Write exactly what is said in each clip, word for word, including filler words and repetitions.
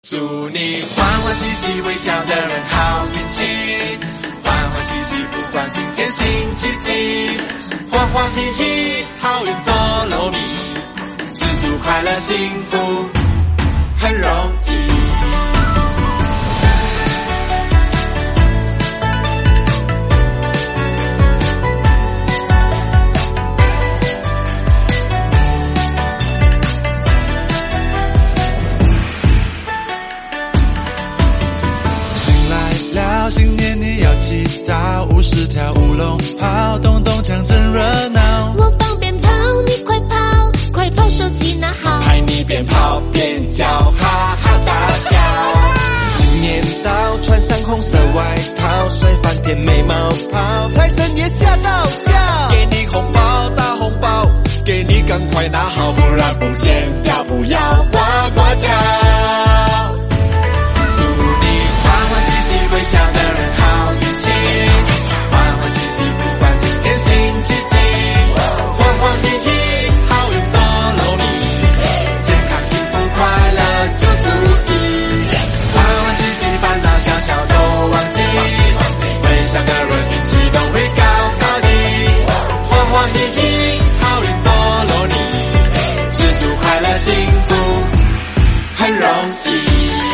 祝你欢欢喜喜微笑的人好运气，欢欢喜喜不管今天星期几，欢欢喜喜好运 follow me， 知足快乐幸福很容易。 新年你要祈祷，五十条乌龙跑，咚咚锵真热闹。 我放鞭炮，你快跑，快跑手机拿好， 拍你边跑边叫，哈哈大笑。 新年到，穿上红色外套，甩翻点眉毛泡，财神爷吓到笑， 给你红包大红包，给你赶快拿好，不然不见掉，不要花瓜叫。微笑的人好运气，欢欢喜喜不管今天星期几，欢欢喜喜好运 follow me， 健康幸福快乐就足以，欢欢喜喜烦恼小小都忘记，微笑的人运气都会高高的，欢欢喜喜好运 follow me， 知足快乐幸福很容易。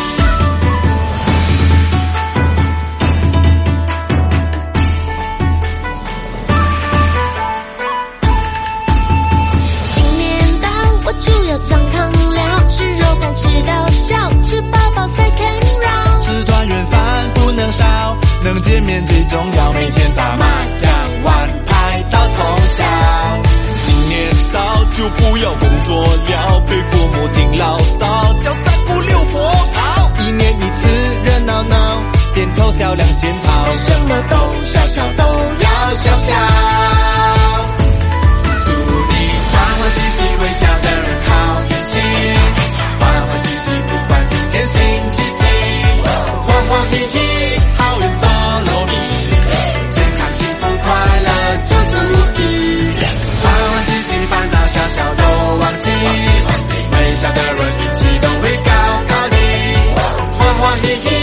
长胖了，吃肉干吃到笑，吃饱饱才肯绕， 吃团圆饭不能少，能见面最重要， 每天打麻将玩牌到通宵。 新年到就不要工作了，被父母听唠叨，叫三姑六婆好，一年一次热闹闹，点头笑两件套， 什么都小小都要小小。 祝你欢欢喜喜微笑的人好运气，欢欢喜喜不管今天星期几，欢欢喜喜好运 follow me， 健康幸福快乐就足以，欢欢喜喜烦恼小小都忘记，微笑的人运气都会高高的，欢欢喜喜